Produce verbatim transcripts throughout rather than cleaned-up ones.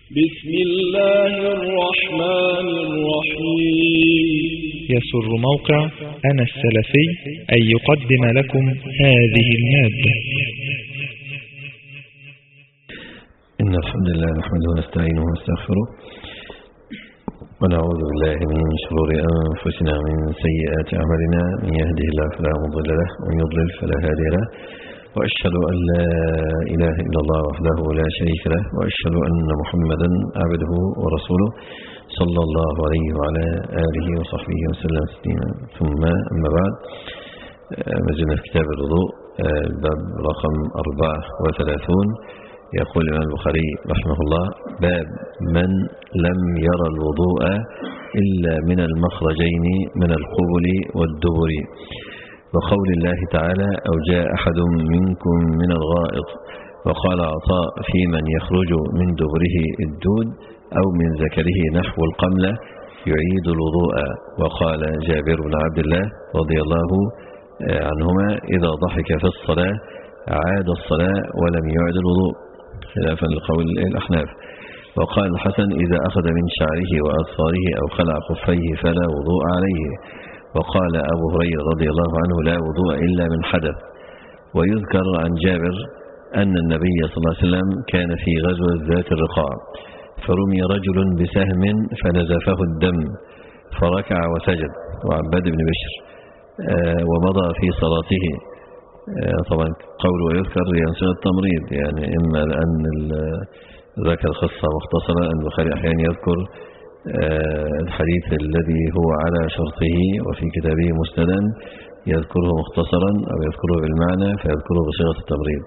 بسم الله الرحمن الرحيم. يسر موقع أنا السلفي أن يقدم لكم هذه المادة. إن الحمد لله نحمده ونستعينه ونستغفره ونعوذ بالله من شرور أنفسنا ومن سيئات أعمالنا، من يهده الله فلا مضل له ومن يضلل فلا هادي له، وأشهد أن لا إله إلا الله وحده لا شريك له، وأشهد أن محمدا عبده ورسوله صلى الله عليه وعلى آله وصحبه وسلم تسليما. ثم أما بعد، مجلنا في كتاب الوضوء الباب رقم أربعة وثلاثون. يقول الإمام البخاري رحمه الله: باب من لم يرى الوضوء إلا من المخرجين من القبل والدبر، وقول الله تعالى: أو جاء أحد منكم من الغائط. وقال عطاء: في من يخرج من دبره الدود أو من ذكره نحو القملة يعيد الوضوء. وقال جابر بن عبد الله رضي الله عنهما: إذا ضحك في الصلاة عاد الصلاة ولم يعد الوضوء، خلافا لقول الأحناف. وقال الحسن: إذا أخذ من شعره وأظفاره أو خلع خفيه فلا وضوء عليه. وقال أبو هريرة رضي الله عنه: لا وضوء إلا من حدث. ويذكر عن جابر أن النبي صلى الله عليه وسلم كان في غزوة ذات الرقاع، فرمي رجل بسهم فنزفه الدم فركع وسجد، وعباد بن بشر ومضى في صلاته. طبعا قول ويذكر ينصر التمريض، يعني إما لأن ذكر قصة مختصرة، أن البخاري أحيانا يذكر الحديث الذي هو على شرطه وفي كتابه مسندا يذكره مختصرا أو يذكره بالمعنى فيذكره بصيغة التمريض.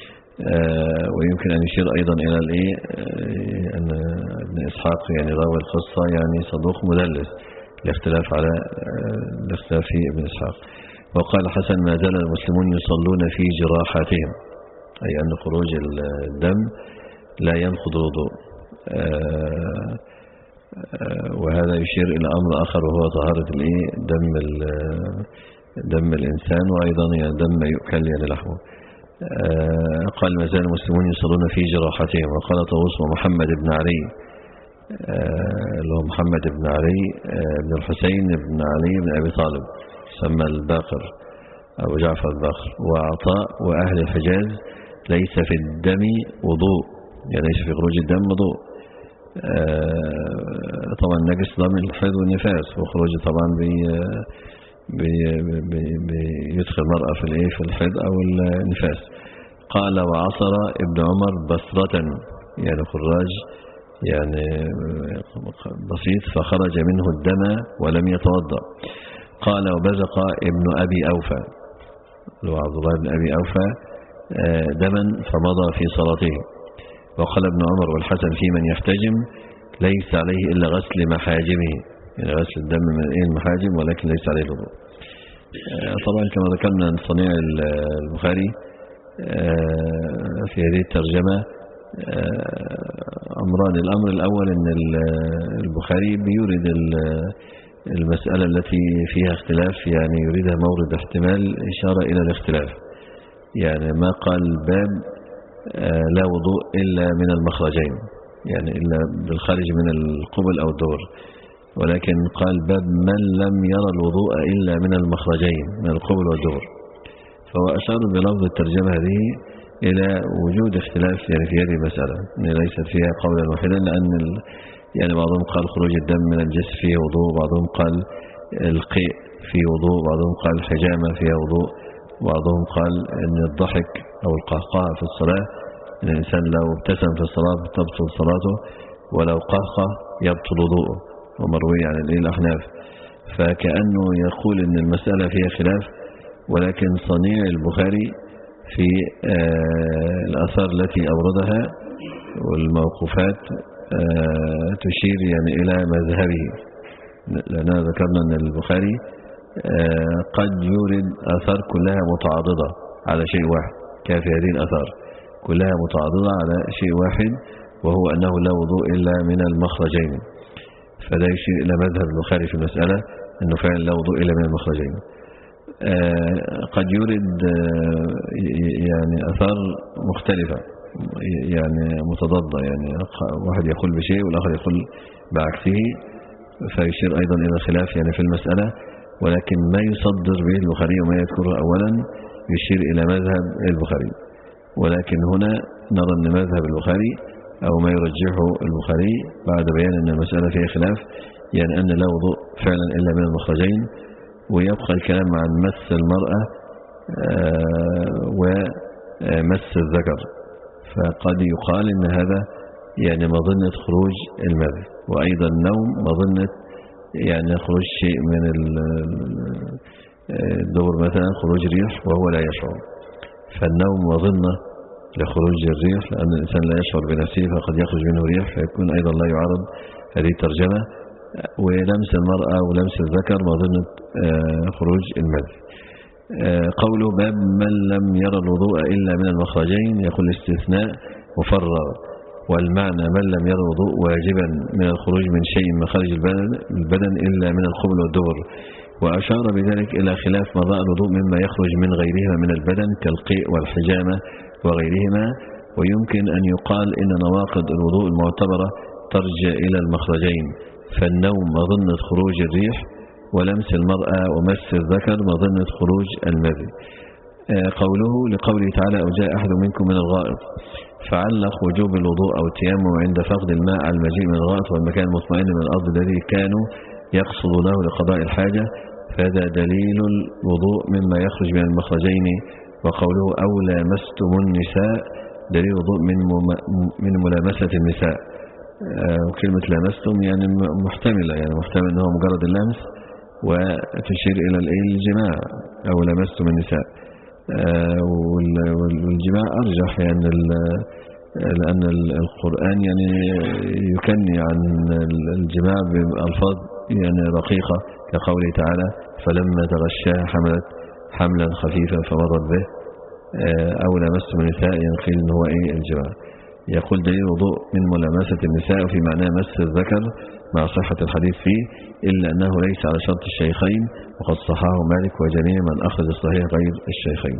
ويمكن أن يشير أيضا إلى الإيه أن ابن إسحاق يعني راوي القصة يعني صدوق مدلس، الاختلاف على الاختلاف في ابن إسحاق. وقال حسن: ما زال المسلمون يصلون في جراحاتهم، أي أن خروج الدم لا ينقض الوضوء. وهذا يشير إلى أمر آخر، وهو طهارة دم دم الإنسان، وأيضا دم يؤكل يعني لحمه. قال: ما زال المسلمون يصلون في جراحاتهم. وقال طاووس: ومحمد بن علي، اللي هو محمد بن علي بن الحسين بن علي بن أبي طالب، سمى الباقر أبو جعفر الباقر. وعطاء وأهل الحجاز: ليس في الدم وضوء، يعني ليس في خروج الدم وضوء. طبعا نجس ضمن الحيض والنفاس، وخروج طبعا بي بي بي بيدخل المرأة في الايه في الحيض أو النفاس. قال: وعصر ابن عمر بصرة، يعني خراج يعني بسيط، فخرج منه الدم ولم يتوضأ. قال: وبزق ابن أبي أوفى، اللي هو عبد الله بن أبي أوفى، دما فمضى في صلاته. وقال ابن عمر والحسن: في من يحتجم ليس عليه إلا غسل محاجمه، يعني غسل الدم من المحاجم، ولكن ليس عليه الوضوء. طبعا كما ذكرنا من صنيع البخاري في هذه الترجمة أمران. الأمر الأول أن البخاري بيورد المسألة التي فيها اختلاف، يعني يريدها مورد احتمال إشارة إلى الاختلاف. يعني ما قال باب لا وضوء إلا من المخرجين، يعني إلا بالخارج من القبل أو الدور، ولكن قال باب من لم يرى الوضوء إلا من المخرجين من القبل والدور. فهو أشار بلفظ الترجمة هذه إلى وجود اختلاف يعني في هذه المسألة، يعني ليست فيها قولا واحدا، لأن يعني بعضهم قال خروج الدم من الجسم فيه وضوء، بعضهم قال القيء فيه وضوء، بعضهم قال الحجامة فيها وضوء، بعضهم قال أن الضحك أو القهقه في الصلاة، أن الإنسان لو ابتسم في الصلاة تبطل صلاته، ولو قهقه يبطل وضوءه، ومروي عن الأحناف. فكأنه يقول أن المسألة فيها خلاف، ولكن صنيع البخاري في الآثار التي أوردها والموقوفات تشير يعني إلى مذهبه، لأننا ذكرنا أن البخاري قد يورد آثار كلها متعاضدة على شيء واحد، كافي هذه الآثار كلها متعاضدة على شيء واحد، وهو أنه لا وضوء إلا من المخرجين. فلا يشير إلى مذهب البخاري في المسألة أنه فعلا لا وضوء إلا من المخرجين. قد يورد يعني أثار مختلفة، يعني متضادة، يعني واحد يقول بشيء والآخر يقول بعكسه، فيشير أيضا إلى الخلاف يعني في المسألة. ولكن ما يصدر به البخاري وما يذكره أولا يشير إلى مذهب البخاري، ولكن هنا نرى أن مذهب البخاري أو ما يرجحه البخاري بعد بيان أن المسألة فيها خلاف، يعني أن لا وضوء فعلا إلا من المخرجين، ويبقى الكلام عن مس المرأة ومس الذكر. فقد يقال أن هذا يعني مظنة خروج المذي، وأيضا النوم مظنة يعني خروج شيء من الدور، مثلا خروج ريح وهو لا يشعر، فالنوم مظنة لخروج الريح لأن الإنسان لا يشعر بنفسه فقد يخرج منه ريح، فيكون أيضا لا يعارض هذه الترجمة. ولمس المرأة ولمس الذكر مظنة خروج المذي. قوله باب من لم يرى الوضوء إلا من المخرجين، يقول الاستثناء مفرغ، والمعنى من لم يرى الوضوء واجبا من الخروج من شيء من خارج البدن إلا من القبل والدبر. وأشار بذلك إلى خلاف مضاء الوضوء مما يخرج من غيرهما من البدن كالقيء والحجامة وغيرهما. ويمكن أن يقال إن نواقض الوضوء المعتبرة ترجع إلى المخرجين، فالنوم مظنة خروج الريح، ولمس المرأة ومس الذكر مظنة خروج المذي. قوله لقوله تعالى أو جاء أحد منكم من الغائط، فعلق وجوب الوضوء أو التيمم عند فقد الماء على المجيء من الغائط والمكان المطمئن من الأرض الذي كانوا يقصد له لقضاء الحاجة، فهذا دليل الوضوء مما يخرج من المخرجين. وقوله أو لامستم النساء دليل الوضوء من من ملامسة النساء. وكلمة لامستم يعني محتملة، يعني محتمل أنه مجرد اللمس وتشير إلى الجماع أو لامستم النساء. والجماع أرجح يعني لأن القرآن يعني يكني عن الجماع بألفاظ يعني رقيقة كقوله تعالى فلما تغشاها حملت حملا خفيفا فمرت به، أو لامستم النساء يعني قيل إن هو إيه الجماع. يقول دليل الوضوء من ملامسة النساء وفي معناه مس الذكر مع صحة الحديث فيه، إلا أنه ليس على شرط الشيخين، وقد صححه مالك وجميع من أخرج الصحيح غير الشيخين.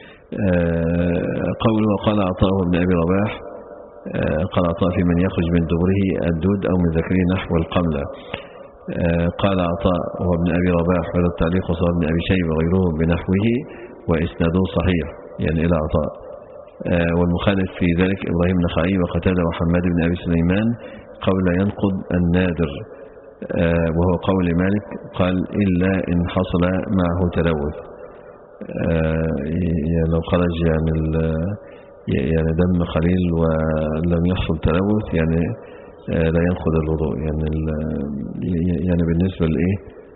قوله وقال عطاء بن أبي رباح، قال عطاء في من يخرج من دبره الدود أو من ذكره نحو القملة. قال عطاء وهو ابن أبي رباح، هذا التعليق وصار ابن أبي شيبة وغيره بنحوه وإسناده صحيح يعني إلى عطاء. والمخالف في ذلك إبراهيم النخعي وقتادة وحماد بن أبي سليمان قول ينقض النادر، وهو قول مالك قال إلا إن حصل معه تلوث، يعني لو خرج يعني يعني دم قليل ولم يحصل تلوث يعني لا ينقض الوضوء. يعني يعني بالنسبة لإيه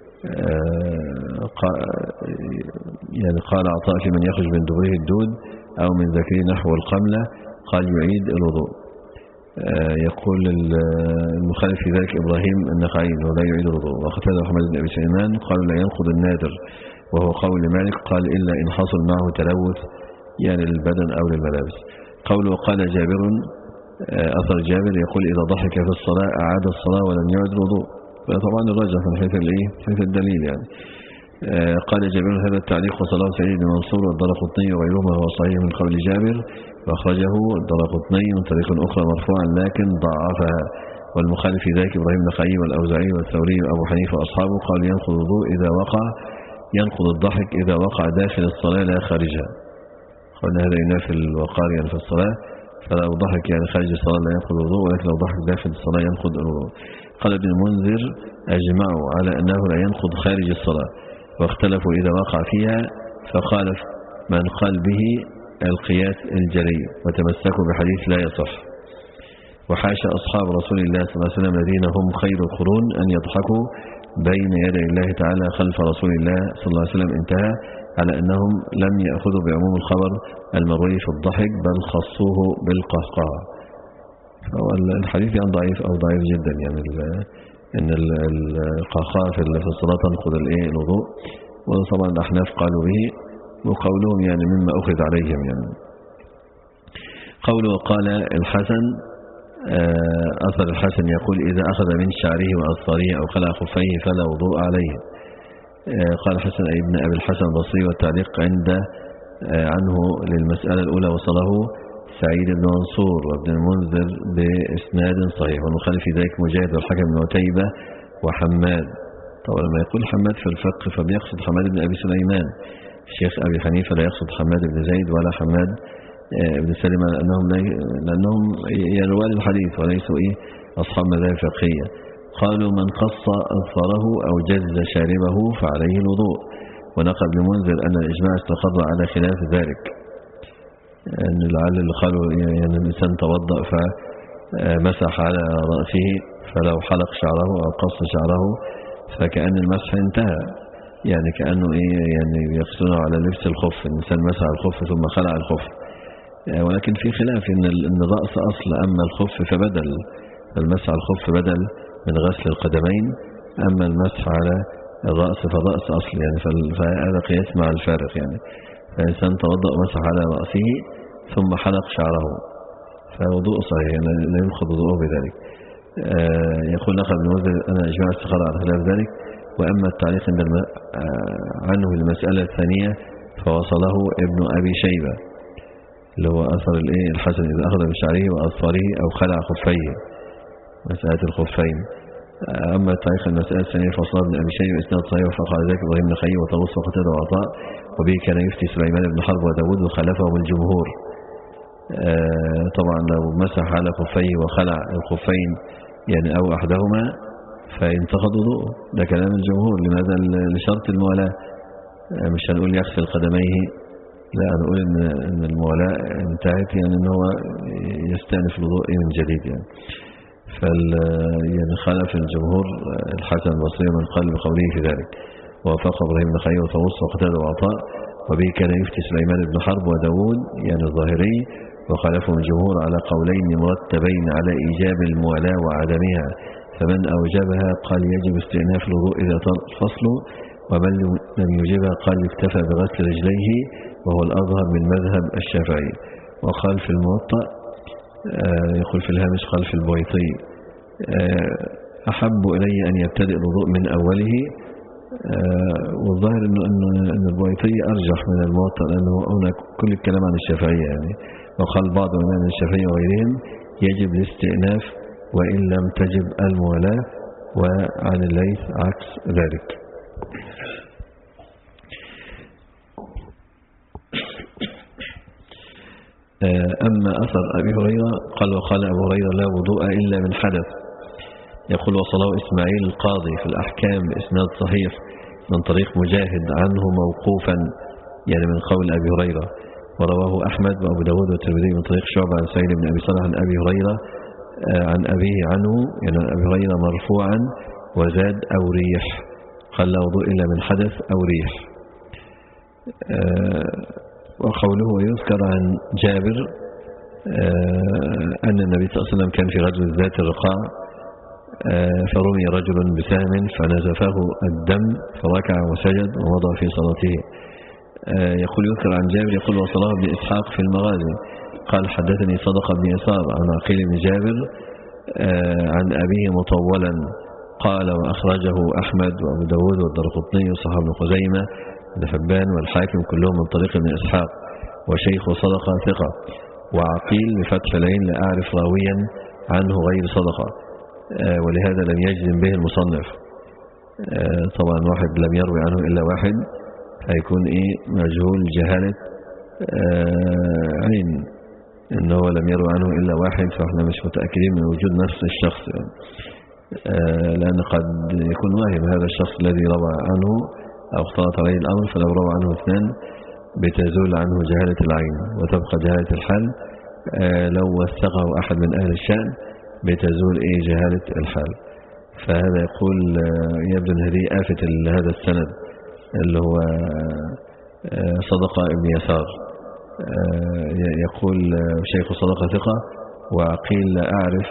يعني قال عطاء في من يخرج من دبره الدود أو من ذكره نحو القملة قال يعيد الوضوء. يقول المخالف في ذلك إبراهيم النخعي أنه لا يعيد الوضوء. وقتادة وحماد بن أبي سليمان قالوا لا ينقض النادر، وهو قول مالك قال إلا إن حصل معه تلوث يعني للبدن أو للملابس. قوله وقال جابر، أثر جابر يقول إذا ضحك في الصلاة أعاد الصلاة ولم يعد الوضوء، فطبعا الرجح من حيث الإيه حيث الدليل يعني. قال جابر هذا التعليق وصلاه سعيد بن منصور والدارقطني وغيرهما هو صحيح من قول جابر، وأخرجه الدارقطني من طريق أخرى مرفوعا لكن ضعفها. والمخالف في ذلك إبراهيم النخعي والأوزاعي والثوري وأبو حنيفة وأصحابه قالوا ينقض الوضوء إذا وقع ينقض الضحك إذا وقع داخل الصلاة لا خارجها. قلنا هذا ينافي الوقار يعني في الصلاة، فلو ضحك يعني خارج الصلاة لا ينقض الوضوء، ولكن لو ضحك داخل الصلاة ينقض الوضوء. قال ابن المنذر أجمعوا على أنه لا ينقض خارج الصلاة، واختلفوا إذا وقع فيها، فخالف من قال به القياس الجلي وتمسكوا بحديث لا يصح. وحاشا أصحاب رسول الله صلى الله عليه وسلم الذين هم خير القرون أن يضحكوا بين يدي الله تعالى خلف رسول الله صلى الله عليه وسلم، انتهى على أنهم لم يأخذوا بعموم الخبر المروي في الضحك بل خصوه بالقهقه. الحديث يعني ضعيف أو ضعيف جدا، يعني إن القهقه في الصلاة تنقض الوضوء، وطبعا الأحناف قالوا به، وقولهم يعني مما أخذ عليهم يعني. قوله قال الحسن، أثر الحسن يقول إذا أخذ من شعره وأظفاره أو خلع خفيه فلا وضوء عليه. قال حسن أي ابن أبي الحسن البصري، والتعليق عند عنه للمسألة الأولى وصله سعيد بن منصور وابن المنذر بإسناد صحيح، والمخالف في ذلك مجاهد والحكم بن عتيبة وحماد. طبعا لما يقول حماد في الفقه فبيقصد حماد بن أبي سليمان. الشيخ أبي حنيفة لا يقصد حماد بن زيد ولا حماد بن سلمة، لأنهم, لأنهم يروان الحديث وليسوا إيه أصحاب مذاهب فقهية. قالوا من قص أظفاره أو جز شاربه فعليه الوضوء. ونقل ابن منذر أن الإجماع استقر على خلاف ذلك، أن لعل اللي قالوا يعني الإنسان توضأ فمسح على رأسه فلو حلق شعره أو قص شعره فكأن المسح انتهى، يعني كأنه إيه يعني يقصونه على لبس الخف، الإنسان مسح الخف ثم خلع الخف. ولكن في خلاف إن الرأس أصل، أما الخف فبدل، المسح على الخف بدل من غسل القدمين، أما المسح على الرأس فالرأس أصل، يعني فهذا قياس مع الفارق. يعني فالإنسان توضأ مسح على رأسه ثم حلق شعره فوضوء صحيح، يعني لا ينقض وضوءه بذلك. آه يقول نقل ابن منذر أن إجماع استقر على خلاف ذلك. وأما التعليق عنه المسألة الثانية فوصله ابن أبي شيبة، اللي هو أثر الإيه الحسن إذا أخذ بشعره وأظفاره أو خلع خفيه، مسألة الخفين. أما التعليق المسألة الثانية فوصله ابن أبي شيبة إسناد صحيح وفقه ذلك إبراهيم بن خير وطاووس وقتادة وعطاء، وبه كان يفتي سليمان بن حرب وداود وخلفهم الجمهور. آه طبعا لو مسح على خفيه وخلع الخفين يعني أو أحدهما فينتقض وضوءه، ده كلام الجمهور. لماذا؟ لشرط الموالاة. آه مش هنقول يغسل قدميه، لا هنقول إن, إن الموالاة انتهت، يعني إن هو يستأنف الوضوء من جديد. يعني فال يعني خالف الجمهور الحسن البصري من قال بقوله في ذلك، ووافق إبراهيم بن خير وطاووس وقتادة وعطاء، وبه كان يفتي سليمان بن حرب وداود يعني الظاهري، وخالفهم الجمهور على قولين مرتبين على إيجاب الموالاة وعدمها. فمن أوجبها قال يجب استئناف الوضوء إذا طال الفصل، ومن لم يوجبها قال يكتفى بغسل رجليه، وهو الأظهر من مذهب الشافعي. وقال في الموطأ يقول في الهامش قال في البويطي أحب إلي أن يبتدئ الوضوء من أوله، والظاهر أنه أن البويطي أرجح من الموطأ، لأنه هنا كل الكلام عن الشافعية يعني. وقال بعض من الشافعية وغيرهم يجب الاستئناف وإن لم تجب الموالاة، وعن الليث عكس ذلك. أما أثر أبي هريرة قال وقال أبو هريرة لا وضوء إلا من حدث. يقول وصله إسماعيل القاضي في الأحكام بإسناد صحيح من طريق مجاهد عنه موقوفا، يعني من قول أبي هريرة. ورواه أحمد وأبو داود والترمذي من طريق شعبة عن سعيد بن أبي صالح عن أبي هريرة عن أبيه عنه، يعني عن أبي هريرة مرفوعا، وزاد أو ريح، قال لا وضوء إلا من حدث أو ريح. وقوله ويذكر عن جابر أن النبي صلى الله عليه وسلم كان في غزوة ذات الرقاع فرمي رجل بسهم فنزفه الدم فركع وسجد ووضع في صلاته. يقول يذكر عن جابر يقول وصلاه ابن إسحاق في المغازي قال حدثني صدق بن يسار عن عقيل بن جابر عن أبيه مطولا قال وأخرجه أحمد وأبو داود والدرقطني وصحاب بن خزيمة بن حبان والحاكم كلهم من طريق ابن إسحاق، وشيخ صدقة ثقة. وعقيل بفتح العين لا أعرف راويا عنه غير صدقة، ولهذا لم يجزم به المصنف. طبعا واحد لم يروي عنه إلا واحد هيكون إيه مجهول جهالة عين، إنه لم يروي عنه إلا واحد، فإحنا مش متأكدين من وجود نفس الشخص يعني. لأن قد يكون واهم هذا الشخص الذي روى عنه أو اختلط عليه الأمر، فلو روى عنه اثنان بتزول عنه جهالة العين وتبقى جهالة الحال. لو وثقه أحد من أهل الشأن بتزول إيه جهالة الحال. فهذا يقول يبدو أن هذه آفة هذا السند اللي هو صدقة ابن يسار. يقول شيخ صدقة ثقة وعقيل لا أعرف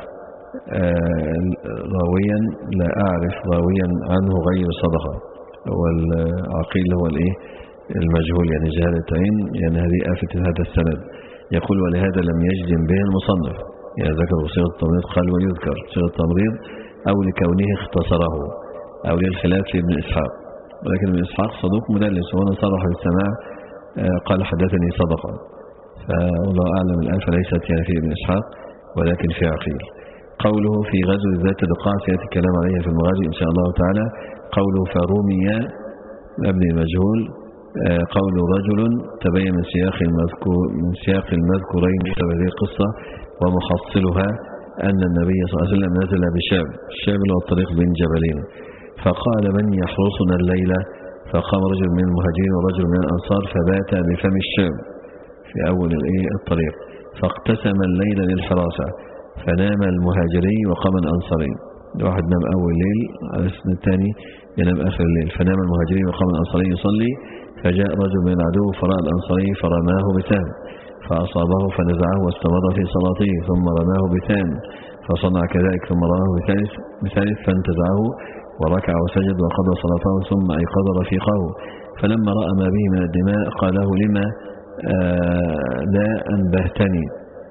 راويا لا أعرف راويا عنه غير صدقة، والعقيل هو الإيه المجهول يعني جهالة عين، يعني هذه آفة هذا السند. يقول ولهذا لم يجزم به المصنف، يعني ذكر صيغة التمريض قال ويذكر صيغة التمريض أو لكونه اختصره أو للخلاف في ابن إسحاق، ولكن ابن إسحاق صدوق مدلس وهنا صرح بالسماع قال حدثني صدقة. فالله أعلم الآن، فليست يعني في ابن إسحاق ولكن في عقيل. قوله في غزو ذات الرقاع سيأتي الكلام عليها في المغازي إن شاء الله تعالى. قوله فرمي مبني المجهول. قول رجل تبين من سياق المذكور من سياق المذكورين في هذه القصة ومحصلها أن النبي صلى الله عليه وسلم نزل بشاب، الشاب اللي هو الطريق بين جبلين، فقال من يحرسنا الليلة؟ فقام رجل من المهاجرين ورجل من الأنصار فبات بفم الشام في أول الطريق، فاقتسم الليل للحراسة، فنام المهاجري وقام الأنصاري، واحد نام أول ليل على السنة الثاني ينام آخر الليل، فنام المهاجري وقام الأنصاري يصلي، فجاء رجل من العدو فرأى الأنصاري فرماه بسهم فأصابه فنزعه واستمر في صلاته، ثم رماه بثان فصنع كذلك، ثم رماه بثالث بثالث فانتزعه وركع وسجد وقضى صلاته، ثم أيقظ رفيقه، فلما رأى ما به من الدماء قال له لما آه لا أنبهتني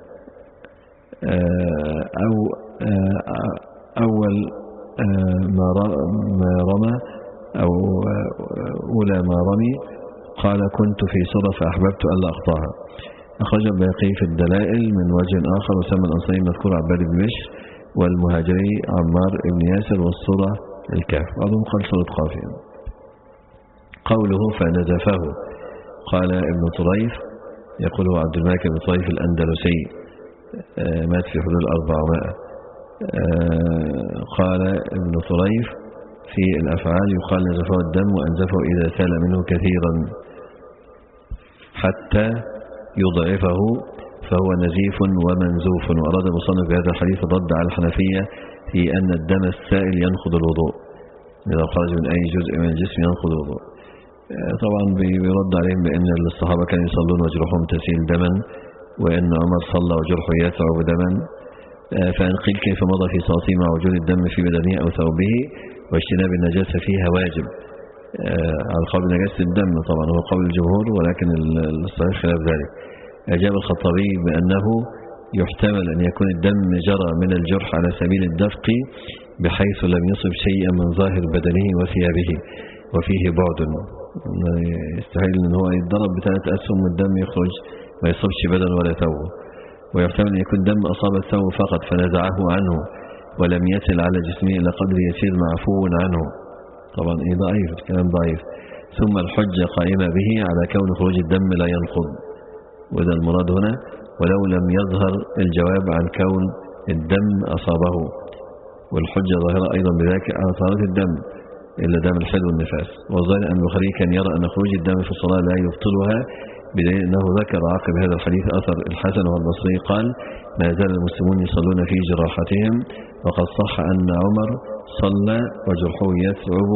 آه أو آه أول آه ما رمى أو أولى ما رمي قال كنت في صرة فأحببت ألا أقطعها. أخرج الباقي في الدلائل من وجه آخر، وسمى الأنصاري المذكور عباد بن بشر والمهاجري عمار بن ياسر والصورة الكهف، بعضهم قال صورة قافية. قوله فنزفه قال ابن طريف، يقوله عبد الملك بن طريف الأندلسي مات في حدود أربعمائة. قال ابن طريف في الأفعال يقال نزفه الدم وأنزفه إذا سال منه كثيرا حتى يضعفه فهو نزيف ومنزوف. وأراد المصنف بهذا الحديث الرد على الحنفية في أن الدم السائل ينقض الوضوء، إذا خرج من أي جزء من الجسم ينقض الوضوء. طبعا بيرد عليهم بأن الصحابة كانوا يصلون وجرحهم تسيل دما، وأن عمر صلى وجرحه يثعب دما، فإن قيل كيف مضى في صلاته مع وجود الدم في بدنه أو ثوبه واجتناب النجاسة فيها واجب على قول نجاسة الدم، طبعا هو قول الجمهور ولكن الصحيح خلاف ذلك. أجاب الخطابي بأنه يحتمل أن يكون الدم جرى من الجرح على سبيل الدفق بحيث لم يصب شيئا من ظاهر بدنه وثيابه وفيه بعد، يستحيل أن هو يتضرب بثلاث أسهم والدم يخرج ما يصبش بدن ولا ثوب. ويحتمل أن يكون دم أصاب الثوب فقط فنزعه عنه ولم يصل على جسمه إلى قدر يسير معفو عنه، طبعا إيه ضعيف، الكلام ضعيف. ثم الحجة قائمة به على كون خروج الدم لا ينقض، وده المراد هنا، ولو لم يظهر الجواب عن كون الدم أصابه، والحجة ظاهرة أيضا بذلك على طهارة الدم إلا دم الحيض والنفاس. والظاهر أن البخاري كان يرى أن خروج الدم في الصلاة لا يبطلها، بدليل أنه ذكر عقب هذا الحديث أثر الحسن والبصري قال ما زال المسلمون يصلون في جراحتهم، وقد صح أن عمر صلى وجرحه يثعب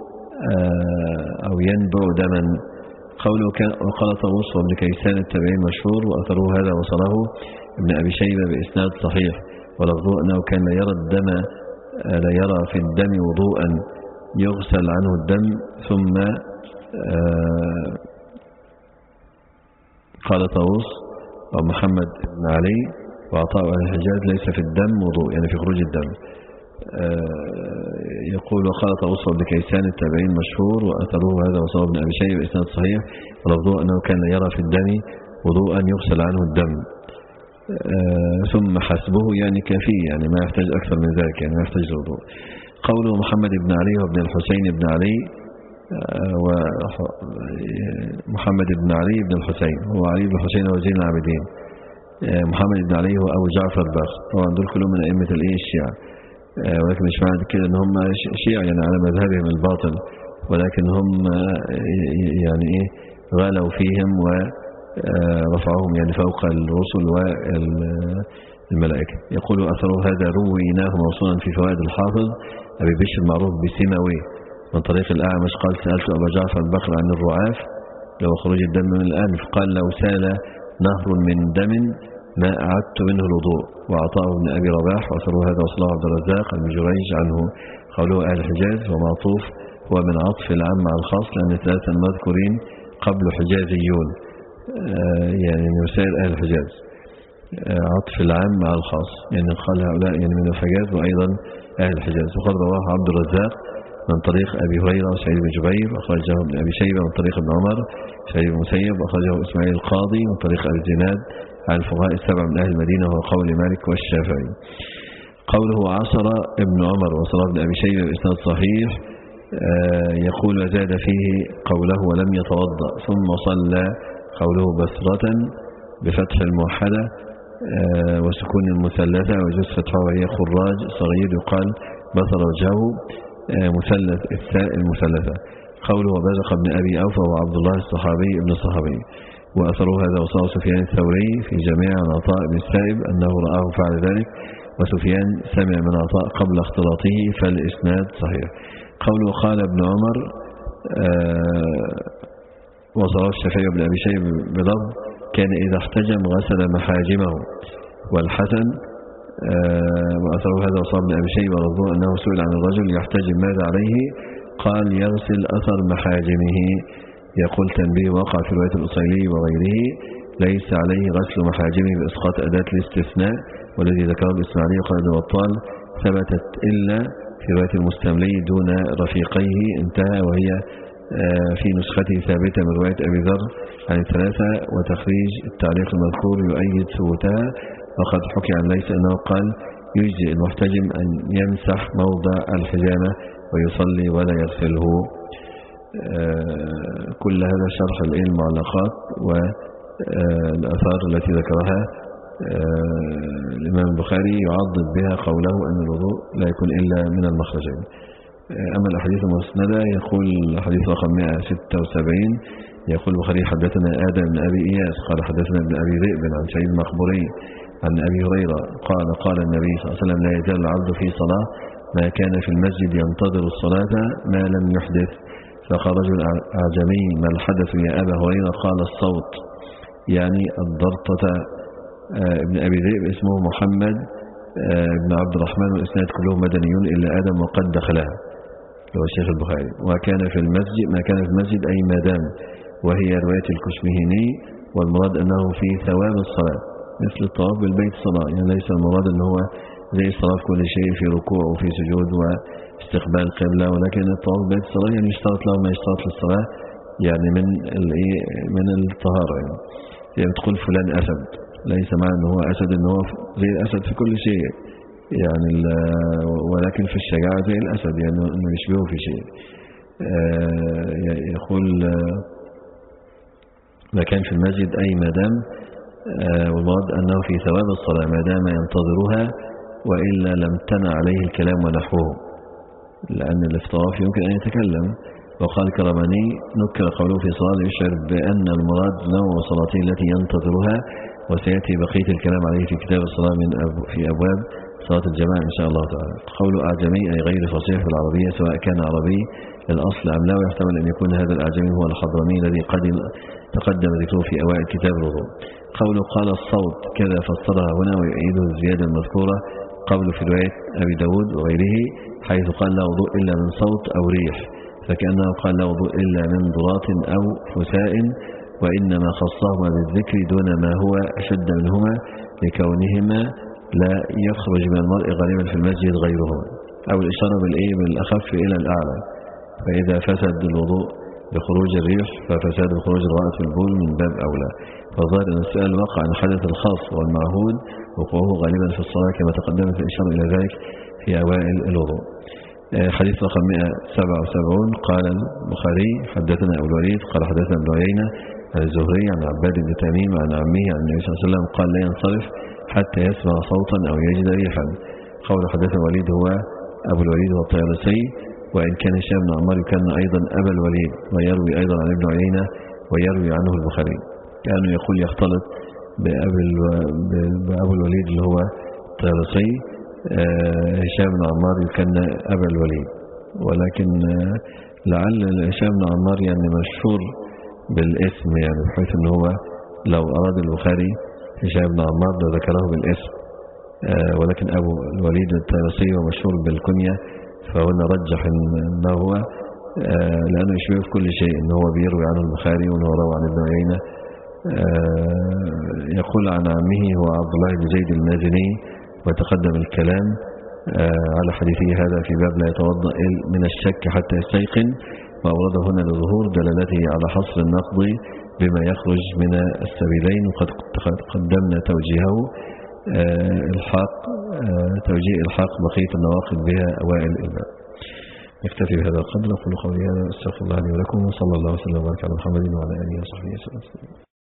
أو ينبع دما. قوله وقال طاووس وابن كيسان التابعين مشهور، وأثره هذا وصله ابن أبي شيبة بإسناد صحيح، ولفظه أنه كان لا يرى الدم لا يرى في الدم وضوءا يغسل عنه الدم. ثم قال طاووس ومحمد بن علي وعطاء أهل الحجاز ليس في الدم وضوء، يعني في خروج الدم. يقول وقال طاووس وابن كيسان التابعين مشهور، وأثره هذا وصله ابن أبي شيبة بإسناد صحيح، ولفظه أنه كان لا يرى في الدم وضوءا يغسل عنه الدم. ثم حسبه يعني كافي، يعني ما يحتاج أكثر من ذلك، يعني ما يحتاج الوضوء. قوله محمد بن علي وابن الحسين بن علي ومحمد بن علي بن الحسين هو علي بن الحسين وزين العابدين. محمد بن علي هو أبو جعفر الباقر، طبعا دول كلهم من أئمة الإيه الشيعة، ولكن مش معنى كده ان هم شيعة يعني على مذهبهم الباطل، ولكن هم يعني ايه غالوا فيهم ورفعوهم يعني فوق الرسل والملائكة. يقول أثروا هذا رويناه موصولا في فوائد الحافظ أبي بشر معروف بسماوي من طريق الأعمش قال سألت أبا جعفر الباقر عن الرعاف لو خروج الدم من الأنف، قال لو سال نهر من دم ما أعدت منه الوضوء. وعطاء بن أبي رباح وأثروا هذا وصله عبد الرزاق المجريج عنه. قوله أهل الحجاز ومعطوف هو من عطف العام على الخاص، لأن ثلاثة مذكورين قبل حجازيون يعني من وسائل أهل الحجاز، عطف العام على الخاص، يعني قال هؤلاء يعني من الحجاز وأيضا أهل الحجاز. وقد رواه عبد الرزاق من طريق أبي هريرة وسعيد بن جبير، وأخرجه ابن أبي شيبة من طريق ابن عمر سعيد بن مسيب، وأخرجه إسماعيل القاضي من طريق أبي الزناد عن الفقهاء السبع من أهل المدينة، وهو قول مالك والشافعي. قوله عصر ابن عمر وصلاة ابن أبي شيبة بإسناد صحيح، يقول وزاد فيه قوله ولم يتوضأ ثم صلى، قوله بسرة بفتح الموحدة وسكون المثلثة وجوز فتحها وهي خراج صغير يقال بصر وجهه مثلث الثاء المثلثة. قوله وبزق ابن أبي أوفى وعبد الله الصحابي ابن الصحابي، وأثره هذا وصاه سفيان الثوري في جميع عن عطاء بن السائب أنه رآه فعل ذلك، وسفيان سمع من عطاء قبل اختلاطه فالإسناد صحيح. قوله قال ابن عمر وصاه الشافعي بن أبي شيب بلفظ كان إذا احتجم غسل محاجمه، والحسن وأثره هذا وصاه ابن أبي شيب ورضوه أنه سئل عن الرجل يحتجم ماذا عليه، قال يغسل أثر محاجمه. يقول تنبيه وقع في رواية الأصيلي وغيره ليس عليه غسل محاجمه بإسقاط أداة الاستثناء، والذي ذكره الإسماعيلي وقال ابن بطال ثبتت إلا في رواية المستملي دون رفيقيه انتهى، وهي في نسخته ثابتة من رواية أبي ذر عن الثلاثة، وتخريج التعليق المذكور يؤيد ثبوتها. وقد حكي عن ليس أنه قال يجزئ المحتجم أن يمسح موضع الحجامة ويصلي ولا يغسله. كل هذا شرح المعلقات والآثار التي ذكرها الإمام البخاري يعضد بها قوله أن الوضوء لا يكون إلا من المخرجين. أما الأحاديث المسندة يقول الحديث رقم مئة وستة وسبعين يقول البخاري حدثنا آدم بن أبي إياس قال حدثنا ابن أبي ذئب عن سعيد المقبوري عن أبي هريرة قال قال النبي صلى الله عليه وسلم لا يزال العبد في صلاة ما كان في المسجد ينتظر الصلاة ما لم يحدث. فقال رجل أعجمي ما الحدث يا أبا هريرة؟ قال الصوت، يعني الضرطة. ابن أبي ذئب اسمه محمد بن عبد الرحمن، والإسناد كلهم مدنيون إلا آدم وقد دخلها هو الشيخ البخاري. وكان في المسجد ما كان في المسجد أي مادام، وهي رواية الكشمهيني، والمراد أنه في ثواب الصلاة مثل الطواف بالبيت صلاة، يعني ليس المراد أنه هو زي الصلاة في كل شيء في ركوع وفي سجود واستقبال القبلة، ولكن الطواف بالبيت صلاة يعني يشترط له ما يشترط للصلاة، يعني من من الطهارة. يعني, يعني تقول فلان أسد، ليس معنى أنه هو أسد أنه هو زي الأسد في كل شيء، يعني ولكن في الشجاعة زي الأسد، يعني أنه يشبهه في شيء. يقول ما كان في المسجد أي مادام، والمراد أنه في ثواب الصلاة ما دام ينتظرها، وإلا لم تنع عليه الكلام ونحوه، لأن الافتراف يمكن أن يتكلم. وقال كرماني نكر قوله في صلاة يشعر بأن المراد نوع صلاته التي ينتظرها، وسيأتي بقية الكلام عليه في كتاب الصلاة من أب في أبواب صلاة الجماعة إن شاء الله تعالى. قول أعجمي أي غير فصيح في العربية سواء كان عربي الأصل أم لا، ويحتمل أن يكون هذا الأعجمي هو الحضرمي الذي قد تقدم ذكره في أوائل كتاب الوضوء. قوله قال الصوت كذا فسرها هنا ويؤيده الزيادة المذكورة قبل في رواية أبي داود وغيره حيث قال لا وضوء إلا من صوت أو ريح، فكأنه قال لا وضوء إلا من ضراط أو فساء، وإنما خصهما بالذكر دون ما هو أشد منهما لكونهما لا يخرج من المرء غالبا في المسجد غيرهما، أو الإشارة بالإيه بالأخف إلى الأعلى. فإذا فسد الوضوء بخروج الريح ففساد بخروج الغائط في البول من باب أولى. فالظاهر أن السؤال وقع عن حدث الخاص والمعهود وقوعه غالبا في الصلاة كما تقدمت الإشارة إلى ذلك في أوائل الوضوء. حديث رقم مئة وسبعة وسبعين قال البخاري حدثنا أبو الوليد قال حدثنا ابن عيينة عن الزهري عن عباد بن تميم عن عمه عن النبي صلى الله عليه وسلم قال لا ينصرف حتى يسمع صوتا أو يجد ريحا. قول حدثنا الوليد هو أبو الوليد والطيالسي، وإن كان هشام بن عمار كان أيضا أبا الوليد، ويروي أيضا عن ابن عيينة ويروي عنه البخاري. كانوا يقول يختلط بأبو الوليد اللي هو الطيالسي هشام بن عمار كان أبا الوليد، ولكن لعل هشام بن عمار يعني مشهور بالاسم، يعني بحيث أنه هو لو أراد البخاري هشام بن عمار ذكره بالاسم، ولكن أبو الوليد الطيالسي هو مشهور بالكنية، فهنا رجح أنه هو لأنه يشبه في كل شيء، أنه هو بيروي عنه البخاري وأنه روى عن ابن عيينة. يقول عن عمه هو عبد الله بن زيد المازني وتقدم الكلام على حديثه هذا في باب لا يتوضأ من الشك حتى يستيقن، وأورده هنا لظهور دلالته على حصر النقض بما يخرج من السبيلين، وقد قدمنا توجيهه الحاق توجيه الحاق بقية النواقض بها أوائل الباب. نكتفي بهذا القدر. أقول قولي هذا واستغفر الله لي ولكم، وصلى الله وسلم وبارك على محمد وعلى آله وصحبه وسلم.